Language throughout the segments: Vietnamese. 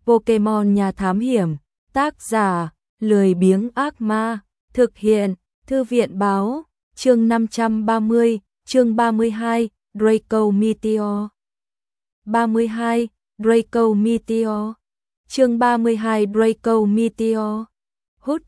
Pokemon Nhà Thám Hiểm, tác giả, lười biếng ác ma, thực hiện, Thư viện báo, chương 530, chương 32, Draco Meteor. 32, Draco Meteor. Chương 32 Draco Meteor. Hút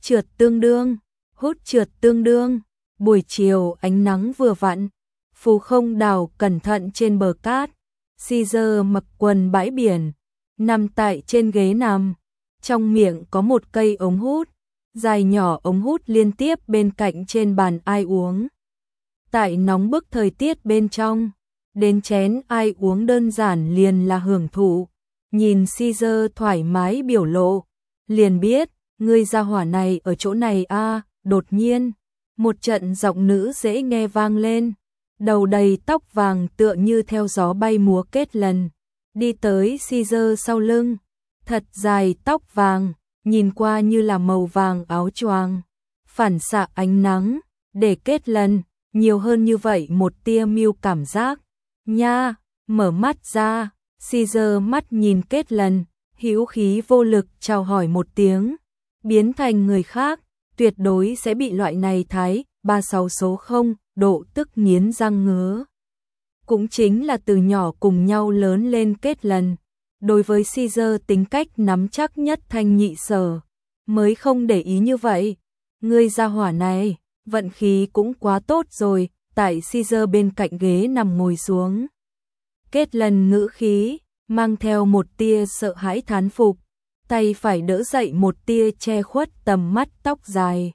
trượt tương đương, buổi chiều ánh nắng vừa vặn, Phù Không đảo cẩn thận trên bờ cát, Caesar mặc quần bãi biển, nằm tại trên ghế nằm, trong miệng có một cây ống hút, dài nhỏ ống hút liên tiếp bên cạnh trên bàn ai uống. Tại nóng bức thời tiết bên trong, đến chén ai uống đơn giản liền là hưởng thụ, nhìn Caesar thoải mái biểu lộ, liền biết, ngươi gia hỏa này ở chỗ này a. Đột nhiên, một trận giọng nữ dễ nghe vang lên, đầu đầy tóc vàng tựa như theo gió bay múa kết lần, đi tới Caesar sau lưng, thật dài tóc vàng, nhìn qua như là màu vàng áo choàng, phản xạ ánh nắng, để kết lần, nhiều hơn như vậy một tia mưu cảm giác. Nha, mở mắt ra, Caesar mắt nhìn kết lần, hữu khí vô lực chào hỏi một tiếng, biến thành người khác, tuyệt đối sẽ bị loại này thái 36 số 0 độ tức nghiến răng ngứa. Cũng chính là từ nhỏ cùng nhau lớn lên kết lần, đối với Caesar tính cách nắm chắc nhất thanh nhị sở, mới không để ý như vậy. Ngươi gia hỏa này, vận khí cũng quá tốt rồi, tại Caesar bên cạnh ghế nằm ngồi xuống. Kết lần ngữ khí, mang theo một tia sợ hãi thán phục, tay phải đỡ dậy một tia che khuất tầm mắt tóc dài.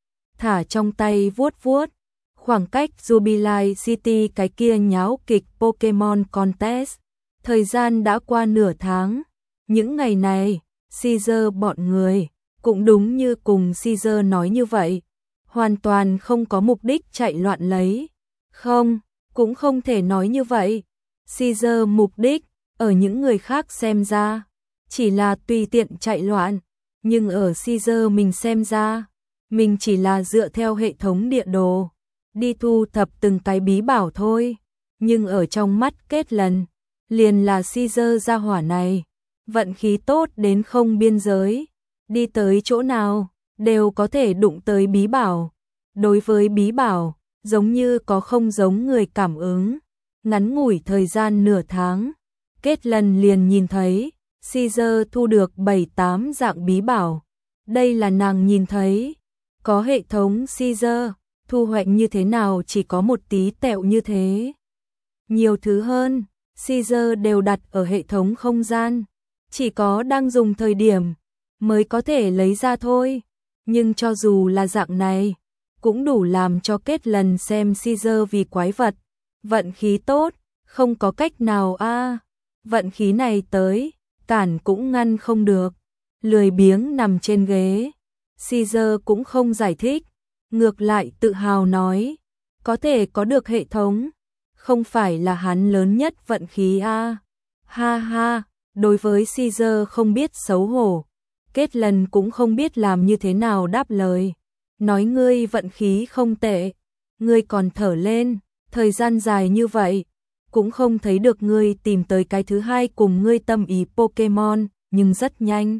Thả trong tay vuốt vuốt, khoảng cách Jubilee City cái kia nháo kịch Pokemon Contest. Thời gian đã qua nửa tháng, những ngày này, Caesar bọn người, cũng đúng như cùng Caesar nói như vậy, hoàn toàn không có mục đích chạy loạn lấy. Không, cũng không thể nói như vậy. Caesar mục đích, ở những người khác xem ra, chỉ là tùy tiện chạy loạn, nhưng ở Caesar mình xem ra, mình chỉ là dựa theo hệ thống địa đồ, đi thu thập từng cái bí bảo thôi, nhưng ở trong mắt kết lần, liền là Caesar gia hỏa này, vận khí tốt đến không biên giới, đi tới chỗ nào, đều có thể đụng tới bí bảo. Đối với bí bảo, giống như có không giống người cảm ứng, ngắn ngủi thời gian nửa tháng, kết lần liền nhìn thấy, Caesar thu được 7-8 dạng bí bảo, đây là nàng nhìn thấy, có hệ thống Caesar, thu hoạch như thế nào chỉ có một tí tẹo như thế. Nhiều thứ hơn, Caesar đều đặt ở hệ thống không gian, chỉ có đang dùng thời điểm, mới có thể lấy ra thôi, nhưng cho dù là dạng này, cũng đủ làm cho kết lần xem Caesar vì quái vật, vận khí tốt, không có cách nào a. Vận khí này tới, cản cũng ngăn không được, lười biếng nằm trên ghế, Caesar cũng không giải thích, ngược lại tự hào nói, có thể có được hệ thống, không phải là hắn lớn nhất vận khí a. Ha ha, đối với Caesar không biết xấu hổ, kết lần cũng không biết làm như thế nào đáp lời, nói ngươi vận khí không tệ, ngươi còn thở lên, thời gian dài như vậy, cũng không thấy được ngươi tìm tới cái thứ hai cùng ngươi tâm ý Pokemon, nhưng rất nhanh.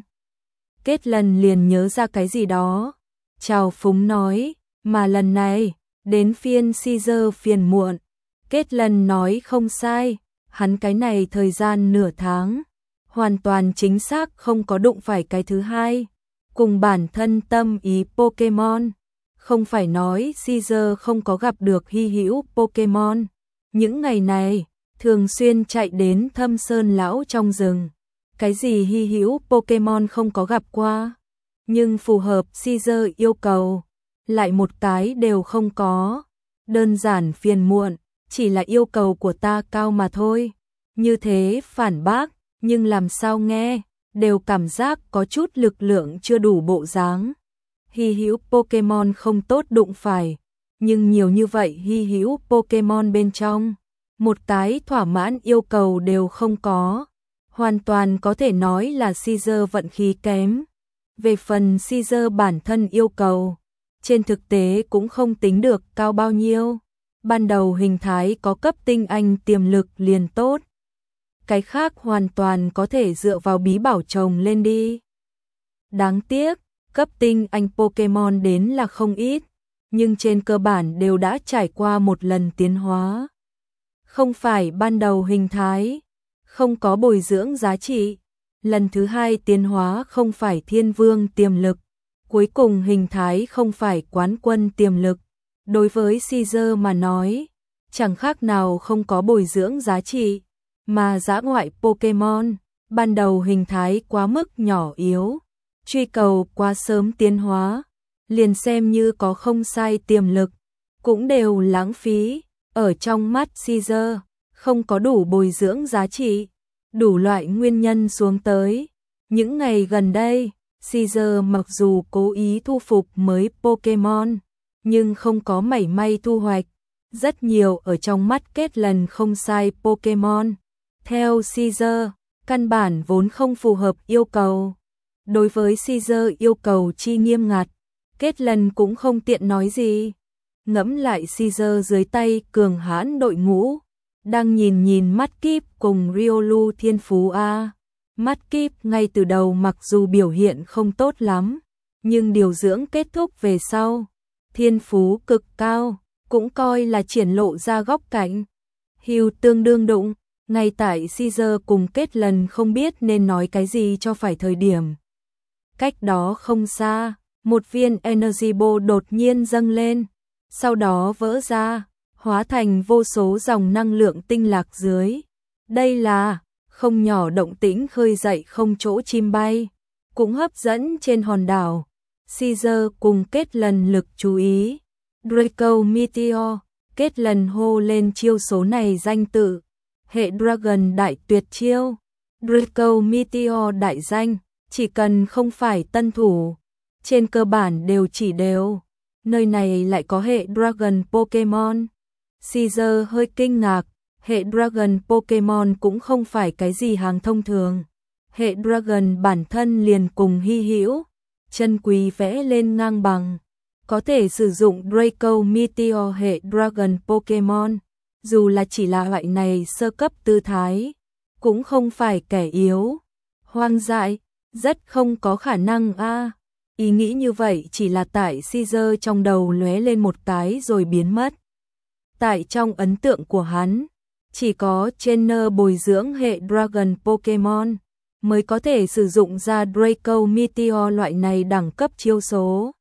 Kết lần liền nhớ ra cái gì đó, chào phúng nói, mà lần này, đến phiên Caesar phiền muộn. Kết lần nói không sai, hắn cái này thời gian nửa tháng, hoàn toàn chính xác không có đụng phải cái thứ hai, cùng bản thân tâm ý Pokemon. Không phải nói Caesar không có gặp được hy hữu Pokemon, những ngày này, thường xuyên chạy đến Thâm Sơn lão trong rừng, cái gì hy hữu Pokemon không có gặp qua, nhưng phù hợp Caesar yêu cầu, lại một cái đều không có, đơn giản phiền muộn, chỉ là yêu cầu của ta cao mà thôi, như thế phản bác, nhưng làm sao nghe, đều cảm giác có chút lực lượng chưa đủ bộ dáng. Hy hữu Pokemon không tốt đụng phải, nhưng nhiều như vậy hy hữu Pokemon bên trong, một cái thỏa mãn yêu cầu đều không có, hoàn toàn có thể nói là Caesar vận khí kém. Về phần Caesar bản thân yêu cầu, trên thực tế cũng không tính được cao bao nhiêu, ban đầu hình thái có cấp tinh anh tiềm lực liền tốt. cái khác hoàn toàn có thể dựa vào bí bảo trồng lên đi. Đáng tiếc, cấp tinh anh Pokemon đến là không ít, nhưng trên cơ bản đều đã trải qua một lần tiến hóa. Không phải ban đầu hình thái, không có bồi dưỡng giá trị. Lần thứ hai tiến hóa không phải thiên vương tiềm lực. Cuối cùng hình thái không phải quán quân tiềm lực. Đối với Caesar mà nói, chẳng khác nào không có bồi dưỡng giá trị. Mà dã ngoại Pokemon, ban đầu hình thái quá mức nhỏ yếu. Truy cầu quá sớm tiến hóa, liền xem như có không sai tiềm lực, cũng đều lãng phí. Ở trong mắt Caesar, không có đủ bồi dưỡng giá trị, đủ loại nguyên nhân xuống tới. Những ngày gần đây, Caesar mặc dù cố ý thu phục mới Pokemon, nhưng không có mảy may thu hoạch. Rất nhiều ở trong mắt kết lần không sai Pokemon. Theo Caesar, căn bản vốn không phù hợp yêu cầu. Đối với Caesar yêu cầu chi nghiêm ngặt, kết lần cũng không tiện nói gì. Ngẫm lại Caesar dưới tay cường hãn đội ngũ, đang nhìn mắt kíp cùng Riolu thiên phú A. Mắt kíp ngay từ đầu mặc dù biểu hiện không tốt lắm, nhưng điều dưỡng kết thúc về sau, thiên phú cực cao, cũng coi là triển lộ ra góc cạnh. Hugh tương đương đụng, ngay tại Caesar cùng kết lần không biết nên nói cái gì cho phải thời điểm. Cách đó không xa, một viên Energy Ball đột nhiên dâng lên, sau đó vỡ ra, hóa thành vô số dòng năng lượng tinh lạc dưới. Đây là không nhỏ động tĩnh khơi dậy không chỗ chim bay, cũng hấp dẫn trên hòn đảo. Caesar cùng kết lần lực chú ý. Draco Meteor, kết lần hô lên chiêu số này danh tự. Hệ Dragon đại tuyệt chiêu. Draco Meteor đại danh, chỉ cần không phải tân thủ, trên cơ bản đều chỉ đều. Nơi này lại có hệ Dragon Pokemon. Caesar hơi kinh ngạc, hệ Dragon Pokemon cũng không phải cái gì hàng thông thường. Hệ Dragon bản thân liền cùng hy hữu, chân quý vẽ lên ngang bằng. Có thể sử dụng Draco Meteor hệ Dragon Pokemon, dù là chỉ là loại này sơ cấp tư thái, cũng không phải kẻ yếu. Hoang dại, rất không có khả năng a. Ý nghĩ như vậy chỉ là tại Caesar trong đầu lóe lên một cái rồi biến mất. Tại trong ấn tượng của hắn, chỉ có trainer bồi dưỡng hệ Dragon Pokemon mới có thể sử dụng ra Draco Meteor loại này đẳng cấp chiêu số.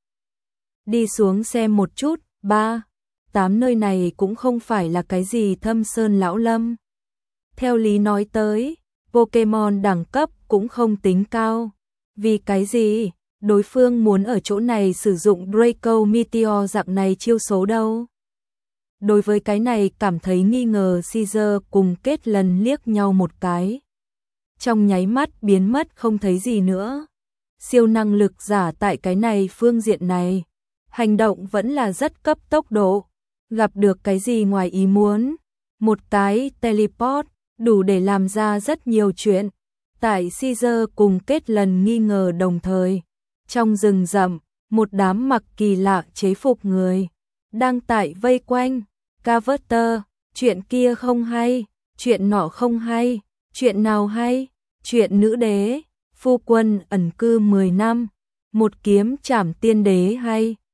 Đi xuống xem một chút, 3, 8 nơi này cũng không phải là cái gì thâm sơn lão lâm. Theo lý nói tới, Pokemon đẳng cấp cũng không tính cao. Vì cái gì? Đối phương muốn ở chỗ này sử dụng Draco Meteor dạng này chiêu số đâu. Đối với cái này cảm thấy nghi ngờ Caesar cùng kết lần liếc nhau một cái. Trong nháy mắt biến mất không thấy gì nữa. Siêu năng lực giả tại cái này phương diện này. Hành động vẫn là rất cấp tốc độ. Gặp được cái gì ngoài ý muốn. Một cái teleport đủ để làm ra rất nhiều chuyện. Tại Caesar cùng kết lần nghi ngờ đồng thời. Trong rừng rậm, một đám mặc kỳ lạ chế phục người đang tại vây quanh. Carver, chuyện kia không hay, chuyện nọ không hay, chuyện nào hay, chuyện nữ đế, phu quân ẩn cư 10 năm, một kiếm trảm tiên đế hay,